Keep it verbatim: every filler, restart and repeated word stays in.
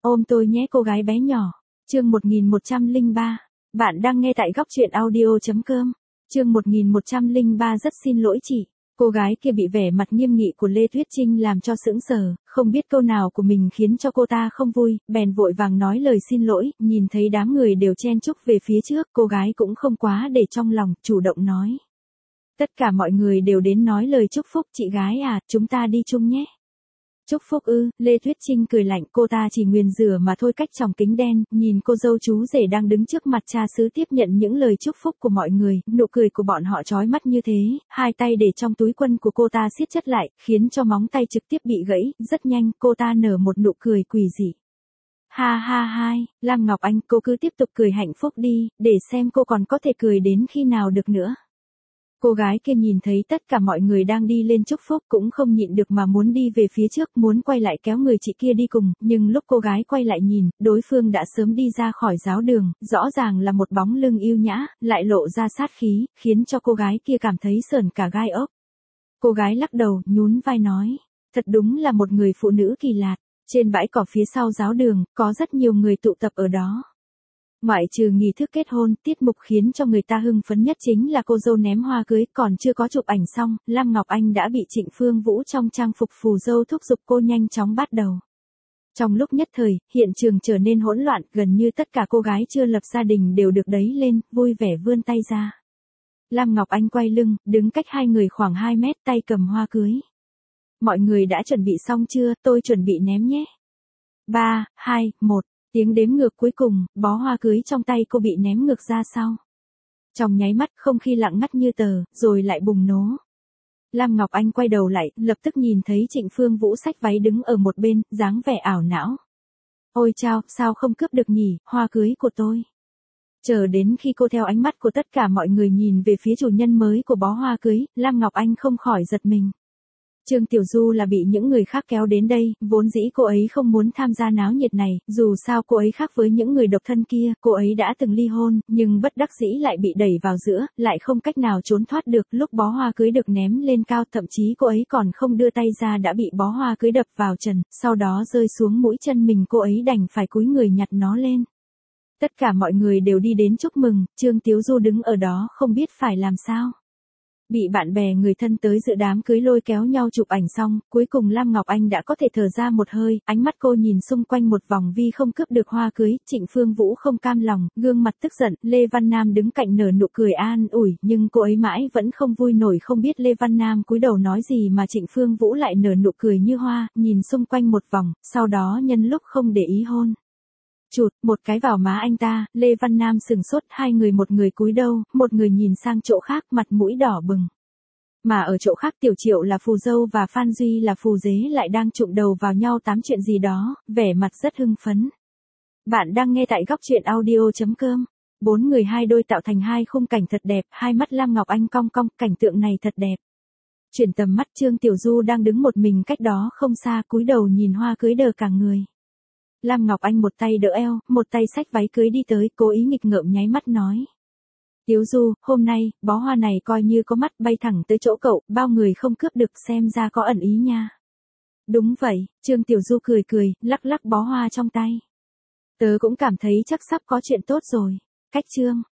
Ôm tôi nhé cô gái bé nhỏ. Chương một nghìn một trăm lẻ ba. Bạn đang nghe tại góc truyện audio.com. Chương một nghìn một trăm lẻ ba rất xin lỗi chị. Cô gái kia bị vẻ mặt nghiêm nghị của Lê Tuyết Trinh làm cho sững sờ, không biết câu nào của mình khiến cho cô ta không vui, bèn vội vàng nói lời xin lỗi, nhìn thấy đám người đều chen chúc về phía trước, cô gái cũng không quá để trong lòng, chủ động nói. Tất cả mọi người đều đến nói lời chúc phúc, chị gái à, chúng ta đi chung nhé. Chúc phúc ư? Lê Tuyết Trinh cười lạnh, cô ta chỉ nguyền rủa mà thôi. Cách tròng kính đen, nhìn cô dâu chú rể đang đứng trước mặt cha xứ tiếp nhận những lời chúc phúc của mọi người, nụ cười của bọn họ chói mắt như thế, hai tay để trong túi quần của cô ta siết chặt lại, khiến cho móng tay trực tiếp bị gãy, rất nhanh, cô ta nở một nụ cười quỷ dị. Ha ha hai, Lam Ngọc Anh, cô cứ tiếp tục cười hạnh phúc đi, để xem cô còn có thể cười đến khi nào được nữa. Cô gái kia nhìn thấy tất cả mọi người đang đi lên chúc phúc cũng không nhịn được mà muốn đi về phía trước, muốn quay lại kéo người chị kia đi cùng, nhưng lúc cô gái quay lại nhìn, đối phương đã sớm đi ra khỏi giáo đường, rõ ràng là một bóng lưng yêu nhã, lại lộ ra sát khí, khiến cho cô gái kia cảm thấy sởn cả gai ốc. Cô gái lắc đầu, nhún vai nói, thật đúng là một người phụ nữ kỳ lạ. Trên bãi cỏ phía sau giáo đường, có rất nhiều người tụ tập ở đó. Ngoại trừ nghi thức kết hôn, tiết mục khiến cho người ta hưng phấn nhất chính là cô dâu ném hoa cưới, còn chưa có chụp ảnh xong, Lam Ngọc Anh đã bị Trịnh Phương Vũ trong trang phục phù dâu thúc giục cô nhanh chóng bắt đầu. Trong lúc nhất thời, hiện trường trở nên hỗn loạn, gần như tất cả cô gái chưa lập gia đình đều được đẩy lên, vui vẻ vươn tay ra. Lam Ngọc Anh quay lưng, đứng cách hai người khoảng hai mét, tay cầm hoa cưới. Mọi người đã chuẩn bị xong chưa, tôi chuẩn bị ném nhé. ba, hai, một. Tiếng đếm ngược cuối cùng, bó hoa cưới trong tay cô bị ném ngược ra sau. Trong nháy mắt, không khí lặng ngắt như tờ, rồi lại bùng nổ. Lam Ngọc Anh quay đầu lại, lập tức nhìn thấy Trịnh Phương Vũ xách váy đứng ở một bên, dáng vẻ ảo não. Ôi chao, sao không cướp được nhỉ, hoa cưới của tôi. Chờ đến khi cô theo ánh mắt của tất cả mọi người nhìn về phía chủ nhân mới của bó hoa cưới, Lam Ngọc Anh không khỏi giật mình. Trương Tiểu Du là bị những người khác kéo đến đây, vốn dĩ cô ấy không muốn tham gia náo nhiệt này, dù sao cô ấy khác với những người độc thân kia, cô ấy đã từng ly hôn, nhưng bất đắc dĩ lại bị đẩy vào giữa, lại không cách nào trốn thoát được, lúc bó hoa cưới được ném lên cao, thậm chí cô ấy còn không đưa tay ra đã bị bó hoa cưới đập vào trần, sau đó rơi xuống mũi chân mình, cô ấy đành phải cúi người nhặt nó lên. Tất cả mọi người đều đi đến chúc mừng, Trương Tiểu Du đứng ở đó không biết phải làm sao. Bị bạn bè người thân tới dự đám cưới lôi kéo nhau chụp ảnh xong, cuối cùng Lam Ngọc Anh đã có thể thở ra một hơi, ánh mắt cô nhìn xung quanh một vòng vì không cướp được hoa cưới, Trịnh Phương Vũ không cam lòng, gương mặt tức giận, Lê Văn Nam đứng cạnh nở nụ cười an ủi, nhưng cô ấy mãi vẫn không vui nổi, không biết Lê Văn Nam cúi đầu nói gì mà Trịnh Phương Vũ lại nở nụ cười như hoa, nhìn xung quanh một vòng, sau đó nhân lúc không để ý hôn. Chụt, một cái vào má anh ta, Lê Văn Nam sừng sốt, hai người một người cúi đầu, một người nhìn sang chỗ khác, mặt mũi đỏ bừng. Mà ở chỗ khác Tiểu Triệu là phù dâu và Phan Duy là phù dế lại đang chụm đầu vào nhau tám chuyện gì đó, vẻ mặt rất hưng phấn. Bạn đang nghe tại góc truyện audio.com. Bốn người hai đôi tạo thành hai khung cảnh thật đẹp, hai mắt Lam Ngọc Anh cong cong, cảnh tượng này thật đẹp. Chuyển tầm mắt, Trương Tiểu Du đang đứng một mình cách đó không xa, cúi đầu nhìn hoa cưới đờ cả người. Lam Ngọc Anh một tay đỡ eo, một tay xách váy cưới đi tới, cố ý nghịch ngợm nháy mắt nói. Tiểu Du, hôm nay, bó hoa này coi như có mắt, bay thẳng tới chỗ cậu, bao người không cướp được, xem ra có ẩn ý nha. Đúng vậy, Trương Tiểu Du cười cười, lắc lắc bó hoa trong tay. Tớ cũng cảm thấy chắc sắp có chuyện tốt rồi. Cách chương.